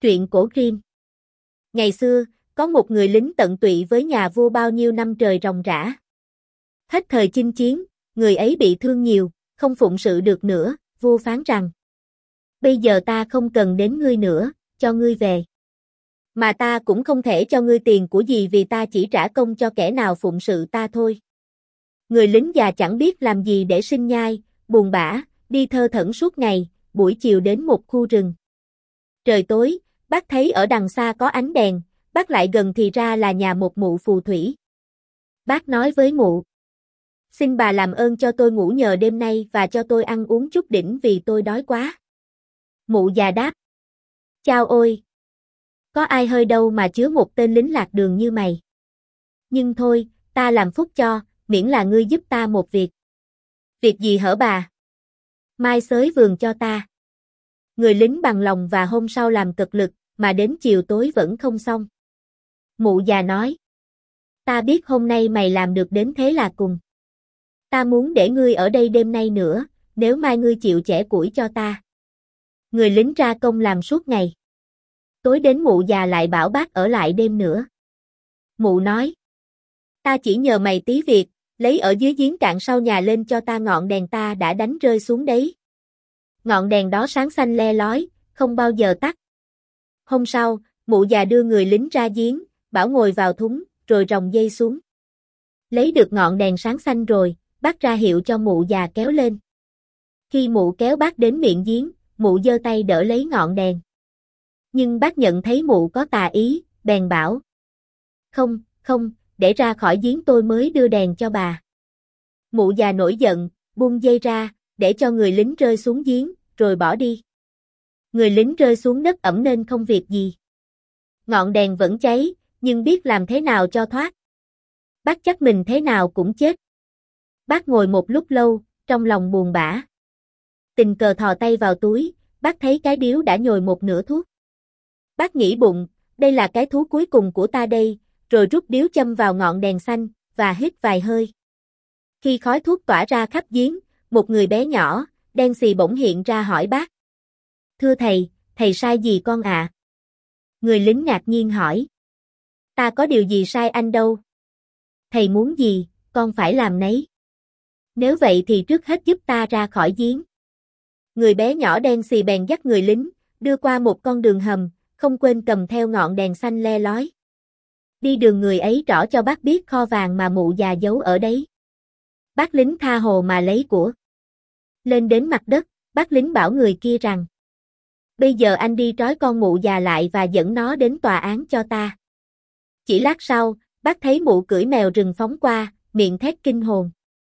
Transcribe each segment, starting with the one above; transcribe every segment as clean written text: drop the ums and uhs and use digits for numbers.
Truyện cổ Grimm. Ngày xưa, có một người lính tận tụy với nhà vua bao nhiêu năm trời ròng rã. Hết thời chinh chiến, người ấy bị thương nhiều, không phụng sự được nữa, vua phán rằng: bây giờ ta không cần đến ngươi nữa, cho ngươi về. Mà ta cũng không thể cho ngươi tiền của gì vì ta chỉ trả công cho kẻ nào phụng sự ta thôi. Người lính già chẳng biết làm gì để sinh nhai, buồn bã, đi thơ thẩn suốt ngày, buổi chiều đến một khu rừng. Trời tối, bác thấy ở đằng xa có ánh đèn, bác lại gần thì ra là nhà một mụ phù thủy. Bác nói với mụ: xin bà làm ơn cho tôi ngủ nhờ đêm nay và cho tôi ăn uống chút đỉnh vì tôi đói quá. Mụ già đáp: chao ôi! Có ai hơi đâu mà chứa một tên lính lạc đường như mày. Nhưng thôi, ta làm phúc cho, miễn là ngươi giúp ta một việc. Việc gì hở bà? Mai xới vườn cho ta. Người lính bằng lòng và hôm sau làm cực lực, mà đến chiều tối vẫn không xong. Mụ già nói: ta biết hôm nay mày làm được đến thế là cùng. Ta muốn để ngươi ở đây đêm nay nữa, nếu mai ngươi chịu chẻ củi cho ta. Người lính ra công làm suốt ngày. Tối đến mụ già lại bảo bác ở lại đêm nữa. Mụ nói: ta chỉ nhờ mày tí việc, lấy ở dưới giếng cạn sau nhà lên cho ta ngọn đèn ta đã đánh rơi xuống đấy. Ngọn đèn đó sáng xanh le lói, không bao giờ tắt. Hôm sau, mụ già đưa người lính ra giếng, bảo ngồi vào thúng, rồi ròng dây xuống. Lấy được ngọn đèn sáng xanh rồi, bác ra hiệu cho mụ già kéo lên. Khi mụ kéo bác đến miệng giếng, mụ giơ tay đỡ lấy ngọn đèn. Nhưng bác nhận thấy mụ có tà ý, bèn bảo: không, không, để ra khỏi giếng tôi mới đưa đèn cho bà. Mụ già nổi giận, buông dây ra, để cho người lính rơi xuống giếng, rồi bỏ đi. Người lính rơi xuống đất ẩm nên không việc gì. Ngọn đèn vẫn cháy, nhưng biết làm thế nào cho thoát. Bác chắc mình thế nào cũng chết. Bác ngồi một lúc lâu, trong lòng buồn bã. Tình cờ thò tay vào túi, bác thấy cái điếu đã nhồi một nửa thuốc. Bác nghĩ bụng, đây là cái thú cuối cùng của ta đây, rồi rút điếu châm vào ngọn đèn xanh, và hít vài hơi. Khi khói thuốc tỏa ra khắp giếng, một người bé nhỏ, đen xì bỗng hiện ra hỏi bác: thưa thầy sai gì con ạ? Người lính ngạc nhiên hỏi: ta có điều gì sai anh đâu. Thầy muốn gì, con phải làm nấy. Nếu vậy thì trước hết giúp ta ra khỏi giếng. Người bé nhỏ đen xì bèn dắt người lính, đưa qua một con đường hầm, không quên cầm theo ngọn đèn xanh le lói. Đi đường người ấy rõ cho bác biết kho vàng mà mụ già giấu ở đấy. Bác lính tha hồ mà lấy của. Lên đến mặt đất, bác lính bảo người kia rằng: bây giờ anh đi trói con mụ già lại và dẫn nó đến tòa án cho ta. Chỉ lát sau, bác thấy mụ cưỡi mèo rừng phóng qua, miệng thét kinh hồn.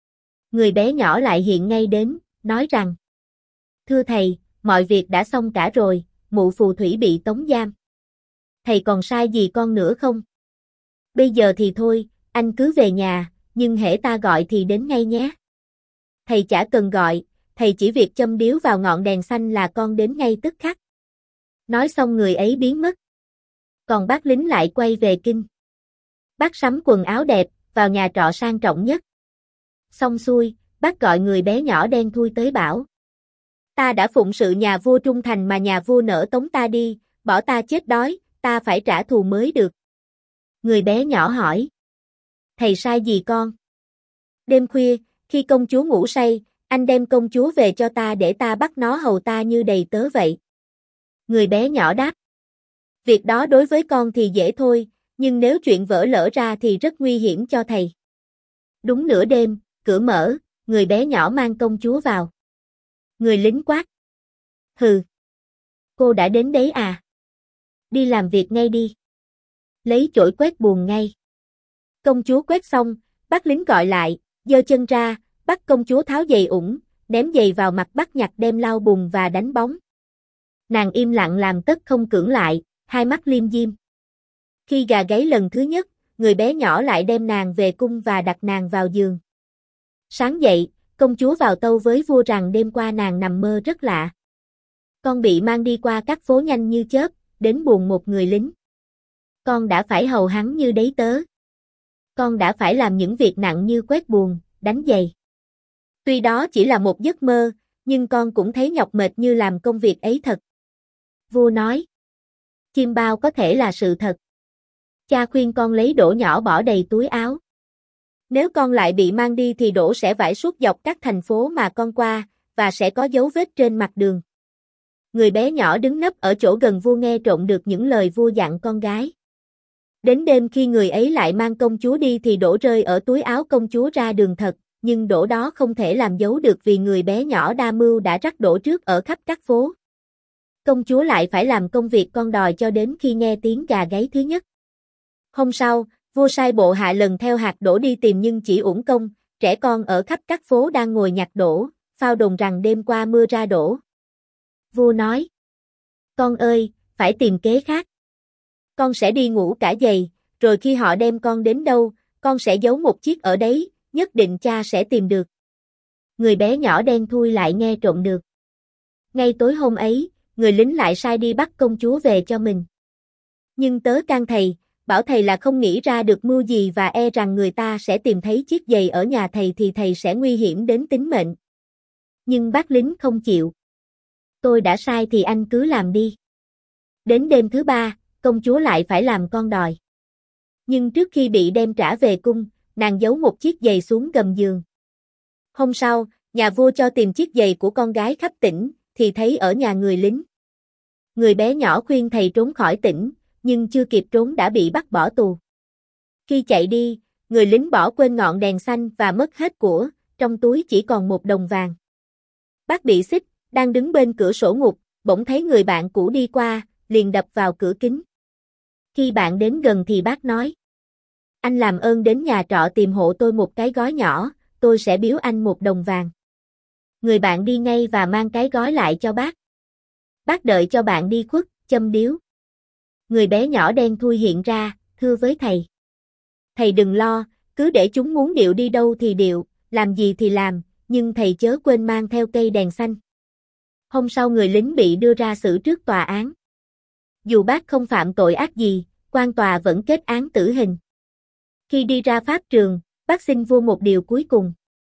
Người bé nhỏ lại hiện ngay đến, nói rằng: thưa thầy, mọi việc đã xong cả rồi, mụ phù thủy bị tống giam. Thầy còn sai gì con nữa không? Bây giờ thì thôi, anh cứ về nhà, nhưng hễ ta gọi thì đến ngay nhé. Thầy chả cần gọi, thầy chỉ việc châm điếu vào ngọn đèn xanh là con đến ngay tức khắc. Nói xong người ấy biến mất. Còn bác lính lại quay về kinh. Bác sắm quần áo đẹp, vào nhà trọ sang trọng nhất. Xong xuôi, bác gọi người bé nhỏ đen thui tới bảo: ta đã phụng sự nhà vua trung thành mà nhà vua nỡ tống ta đi, bỏ ta chết đói, ta phải trả thù mới được. Người bé nhỏ hỏi: thầy sai gì con? Đêm khuya, khi công chúa ngủ say, anh đem công chúa về cho ta để ta bắt nó hầu ta như đầy tớ vậy. Người bé nhỏ đáp: việc đó đối với con thì dễ thôi, nhưng nếu chuyện vỡ lỡ ra thì rất nguy hiểm cho thầy. Đúng nửa đêm, cửa mở, người bé nhỏ mang công chúa vào. Người lính quát: hừ, cô đã đến đấy à? Đi làm việc ngay đi. Lấy chổi quét buồng ngay. Công chúa quét xong, bác lính gọi lại, giơ chân ra, bắt công chúa tháo giày ủng, ném giày vào mặt bắt nhặt đem lau bùn và đánh bóng. Nàng im lặng làm tất không cưỡng lại, hai mắt liêm diêm. Khi gà gáy lần thứ nhất, người bé nhỏ lại đem nàng về cung và đặt nàng vào giường. Sáng dậy, công chúa vào tâu với vua rằng đêm qua nàng nằm mơ rất lạ. Con bị mang đi qua các phố nhanh như chớp, đến buồng một người lính. Con đã phải hầu hắn như đấy tớ. Con đã phải làm những việc nặng như quét buồng, đánh giày. Tuy đó chỉ là một giấc mơ, nhưng con cũng thấy nhọc mệt như làm công việc ấy thật. Vua nói: Chim bao có thể là sự thật. Cha khuyên con lấy đỗ nhỏ bỏ đầy túi áo. Nếu con lại bị mang đi thì đỗ sẽ vải suốt dọc các thành phố mà con qua, và sẽ có dấu vết trên mặt đường. Người bé nhỏ đứng nấp ở chỗ gần vua nghe trộm được những lời vua dặn con gái. Đến đêm khi người ấy lại mang công chúa đi thì đỗ rơi ở túi áo công chúa ra đường thật, nhưng đỗ đó không thể làm giấu được vì người bé nhỏ đa mưu đã rắc đỗ trước ở khắp các phố. Công chúa lại phải làm công việc con đòi cho đến khi nghe tiếng gà gáy thứ nhất. Hôm sau, vua sai bộ hạ lần theo hạt đỗ đi tìm nhưng chỉ uổng công, trẻ con ở khắp các phố đang ngồi nhặt đỗ, phao đồn rằng đêm qua mưa ra đỗ. Vua nói: Con ơi, phải tìm kế khác. Con sẽ đi ngủ cả giày, rồi khi họ đem con đến đâu, con sẽ giấu một chiếc ở đấy, nhất định cha sẽ tìm được. Người bé nhỏ đen thui lại nghe trộm được. Ngay tối hôm ấy, người lính lại sai đi bắt công chúa về cho mình. Nhưng tớ can thầy, bảo thầy là không nghĩ ra được mưu gì và e rằng người ta sẽ tìm thấy chiếc giày ở nhà thầy thì thầy sẽ nguy hiểm đến tính mệnh. Nhưng bác lính không chịu. Tôi đã sai thì anh cứ làm đi. Đến đêm thứ ba, công chúa lại phải làm con đòi. Nhưng trước khi bị đem trả về cung, nàng giấu một chiếc giày xuống gầm giường. Hôm sau, nhà vua cho tìm chiếc giày của con gái khắp tỉnh, thì thấy ở nhà người lính. Người bé nhỏ khuyên thầy trốn khỏi tỉnh, nhưng chưa kịp trốn đã bị bắt bỏ tù. Khi chạy đi, người lính bỏ quên ngọn đèn xanh và mất hết của, trong túi chỉ còn 1 đồng vàng. Bác bị xích, đang đứng bên cửa sổ ngục, bỗng thấy người bạn cũ đi qua, liền đập vào cửa kính. Khi bạn đến gần thì bác nói: Anh làm ơn đến nhà trọ tìm hộ tôi một cái gói nhỏ, tôi sẽ biếu anh 1 đồng vàng. Người bạn đi ngay và mang cái gói lại cho bác. Bác đợi cho bạn đi khuất, châm điếu. Người bé nhỏ đen thui hiện ra, thưa với thầy: Thầy đừng lo, cứ để chúng muốn điệu đi đâu thì điệu, làm gì thì làm, nhưng thầy chớ quên mang theo cây đèn xanh. Hôm sau người lính bị đưa ra xử trước tòa án. Dù bác không phạm tội ác gì, quan tòa vẫn kết án tử hình. Khi đi ra pháp trường, bác xin vua một điều cuối cùng.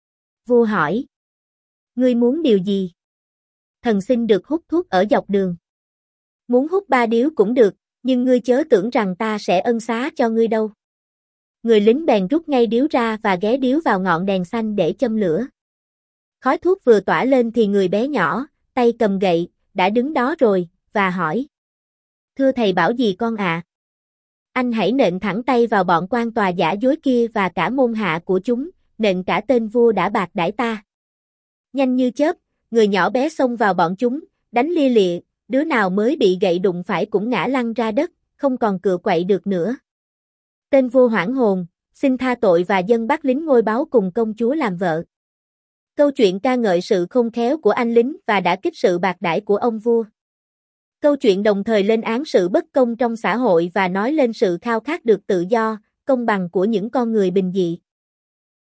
Vua hỏi: Ngươi muốn điều gì? Thần xin được hút thuốc ở dọc đường. Muốn hút 3 điếu cũng được, nhưng ngươi chớ tưởng rằng ta sẽ ân xá cho ngươi đâu. Người lính bèn rút ngay điếu ra và ghé điếu vào ngọn đèn xanh để châm lửa. Khói thuốc vừa tỏa lên thì người bé nhỏ, tay cầm gậy, đã đứng đó rồi, và hỏi: Thưa thầy bảo gì con ạ? Anh hãy nện thẳng tay vào bọn quan tòa giả dối kia và cả môn hạ của chúng, nện cả tên vua đã bạc đãi ta. Nhanh như chớp, người nhỏ bé xông vào bọn chúng, đánh lia lịa, đứa nào mới bị gậy đụng phải cũng ngã lăn ra đất, không còn cựa quậy được nữa. Tên vua hoảng hồn, xin tha tội và dâng bắt lính ngôi báu cùng công chúa làm vợ. Câu chuyện ca ngợi sự khôn khéo của anh lính và đã kích sự bạc đãi của ông vua. Câu chuyện đồng thời lên án sự bất công trong xã hội và nói lên sự khao khát được tự do, công bằng của những con người bình dị.